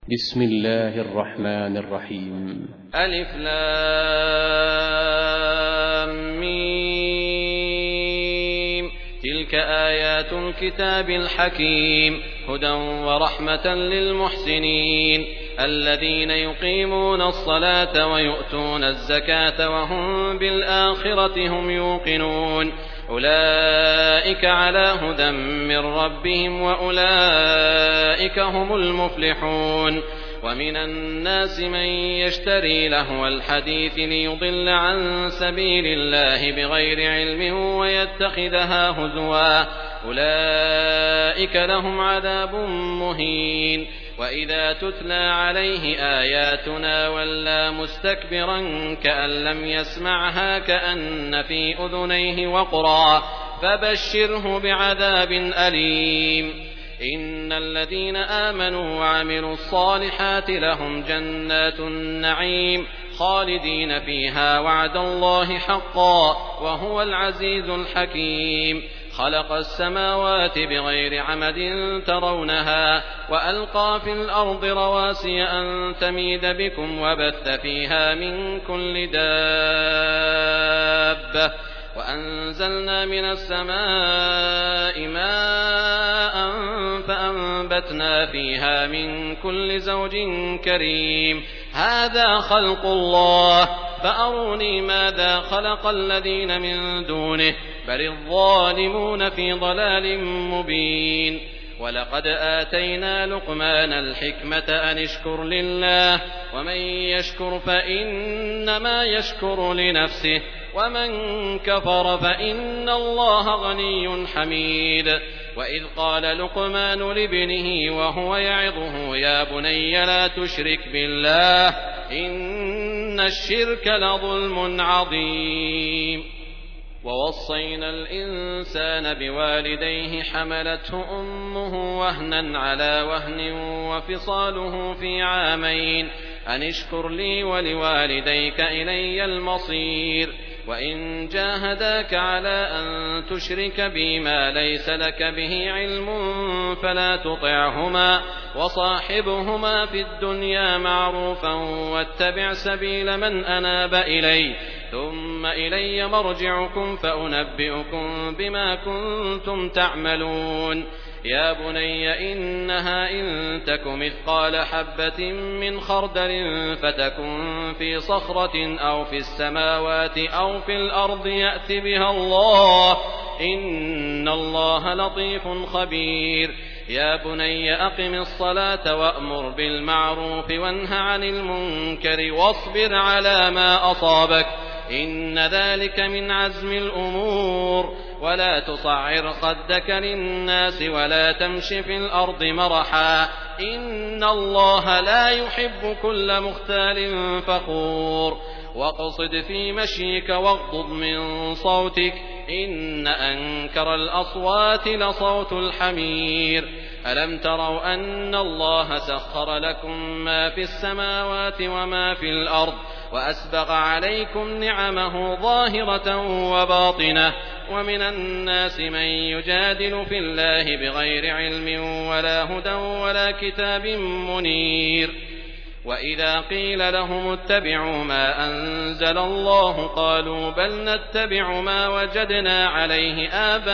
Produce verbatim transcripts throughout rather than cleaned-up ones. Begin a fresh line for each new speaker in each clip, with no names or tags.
بسم الله الرحمن الرحيم.
ألف لام ميم. تلك آيات الكتاب الحكيم هدى ورحمة للمحسنين الذين يقيمون الصلاة ويؤتون الزكاة وهم بالآخرة هم يوقنون أولئك على هدى من ربهم وأولئك هم المفلحون. ومن الناس من يشتري لهو الحديث ليضل عن سبيل الله بغير علم ويتخذها هزوا أولئك لهم عذاب مهين. وإذا تتلى عليه آياتنا ولى مستكبرا كأن لم يسمعها كأن في أذنيه وقرا فبشره بعذاب أليم. إن الذين آمنوا وعملوا الصالحات لهم جنات النعيم خالدين فيها وعد الله حقا وهو العزيز الحكيم. خلق السماوات بغير عمد ترونها وألقى في الأرض رواسي أن تميد بكم وبث فيها من كل دابة وأنزلنا من السماء ماء فأنبتنا فيها من كل زوج كريم. هذا خلق الله فأروني ماذا خلق الذين من دونه بل الظالمون في ضلال مبين. ولقد آتينا لقمان الحكمة أن اشكر لله ومن يشكر فإنما يشكر لنفسه ومن كفر فإن الله غني حميد. وإذ قال لقمان لابنه وهو يعظه يا بني لا تشرك بالله إن الشرك لظلم عظيم. ووصينا الإنسان بوالديه حملته أمه وهنا على وهن وفصاله في عامين أن اشكر لي ولوالديك إلي المصير. وإن جاهداك على أن تشرك بي ما ليس لك به علم فلا تطعهما وصاحبهما في الدنيا معروفا واتبع سبيل من أناب إلي ثم إلي مرجعكم فأنبئكم بما كنتم تعملون. يا بني إنها إن تك مثقال حبة من خردل فتكن في صخرة أو في السماوات أو في الأرض يأت بها الله إن الله لطيف خبير. يا بني أقم الصلاة وأمر بالمعروف وانه عن المنكر واصبر على ما أصابك إن ذلك من عزم الأمور. ولا تصعر خدك للناس ولا تمش في الأرض مرحا إن الله لا يحب كل مختال فخور. واقصد في مشيك واغضض من صوتك إن أنكر الأصوات لصوت الحمير. ألم تروا أن الله سخر لكم ما في السماوات وما في الأرض وأسبغ عليكم نعمه ظاهرة وباطنة ومن الناس من يجادل في الله بغير علم ولا هدى ولا كتاب منير. وإذا قيل لهم اتبعوا ما أنزل الله قالوا بل نتبع ما وجدنا عليه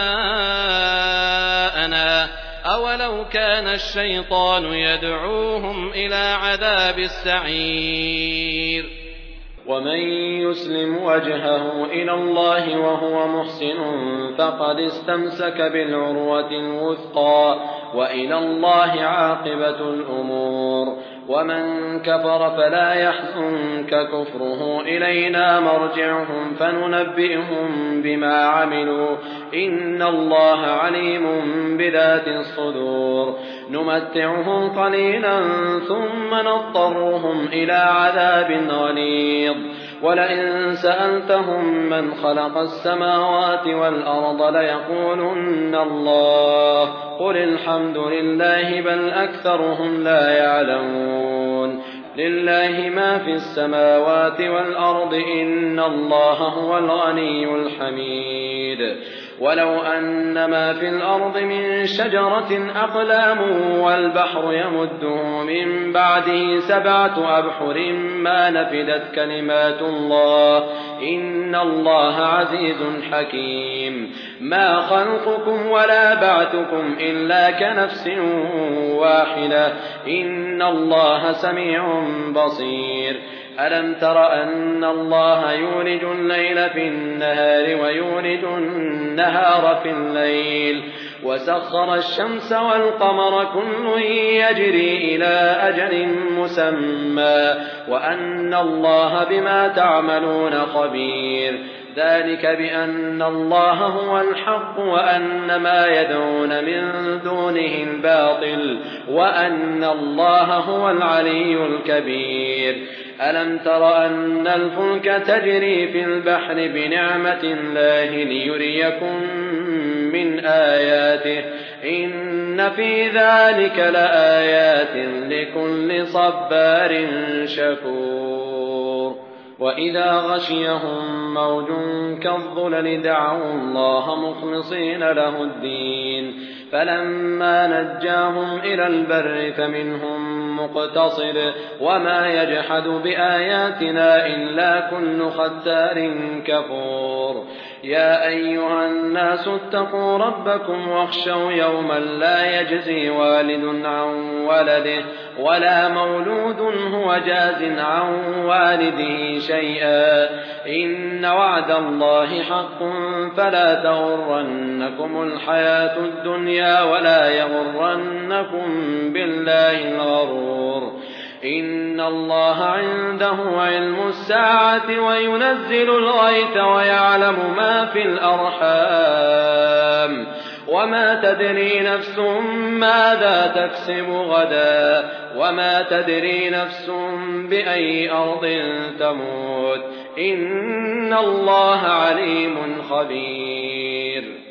آباءنا أولو كان الشيطان يدعوهم إلى عذاب السعير.
ومن يسلم وجهه إلى الله وهو محسن فقد استمسك بالعروة الوثقى وإلى الله عاقبة الأمور. ومن كفر فلا يحزنك كفره إلينا مرجعهم فننبئهم بما عملوا إن الله عليم بذات الصدور. نمتعهم قليلا ثم نضطرهم إلى عذاب غليظ. ولئن سألتهم من خلق السماوات والأرض ليقولن الله قل الحمد لله بل أكثرهم لا يعلمون. لله ما في السماوات والأرض إن الله هو الغني الحميد. ولو أن ما في الأرض من شجرة أقلام والبحر يمده من بعده سبعة أبحر ما نفدت كلمات الله إن الله عزيز حكيم ما خلقكم ولا بعثكم إلا كنفس واحدة إن الله سميع بصير ألم تر أن الله يولج الليل في النهار ويولج النهار في الليل وسخر الشمس والقمر كل يجري إلى أجل مسمى وأن الله بما تعملون خبير ذلك بأن الله هو الحق وأن ما يدعون من دونه الباطل وأن الله هو العلي الكبير ألم تر أن الفلك تجري في البحر بنعمة الله ليريكم من آياته إن في ذلك لآيات لكل صبار شكور وإذا غشيهم موج كالظلل دعوا الله مخلصين له الدين فلما نجاهم إلى البر فمنهم مقتصد وما يجحد بآياتنا إلا كل ختار كفور يا أيها الناس اتقوا ربكم واخشوا يوما لا يجزي والد عن ولده ولا مولود هو جاز عن والده شيئا إن وعد الله حق فلا تغرنكم الحياة الدنيا ولا يغرنكم بالله الغرور إن الله عنده علم الساعة وينزل الغيث ويعلم ما في الأرحام وما تدري نفس ماذا تكسب غدا وما تدري نفس بأي أرض تموت إن الله عليم خبير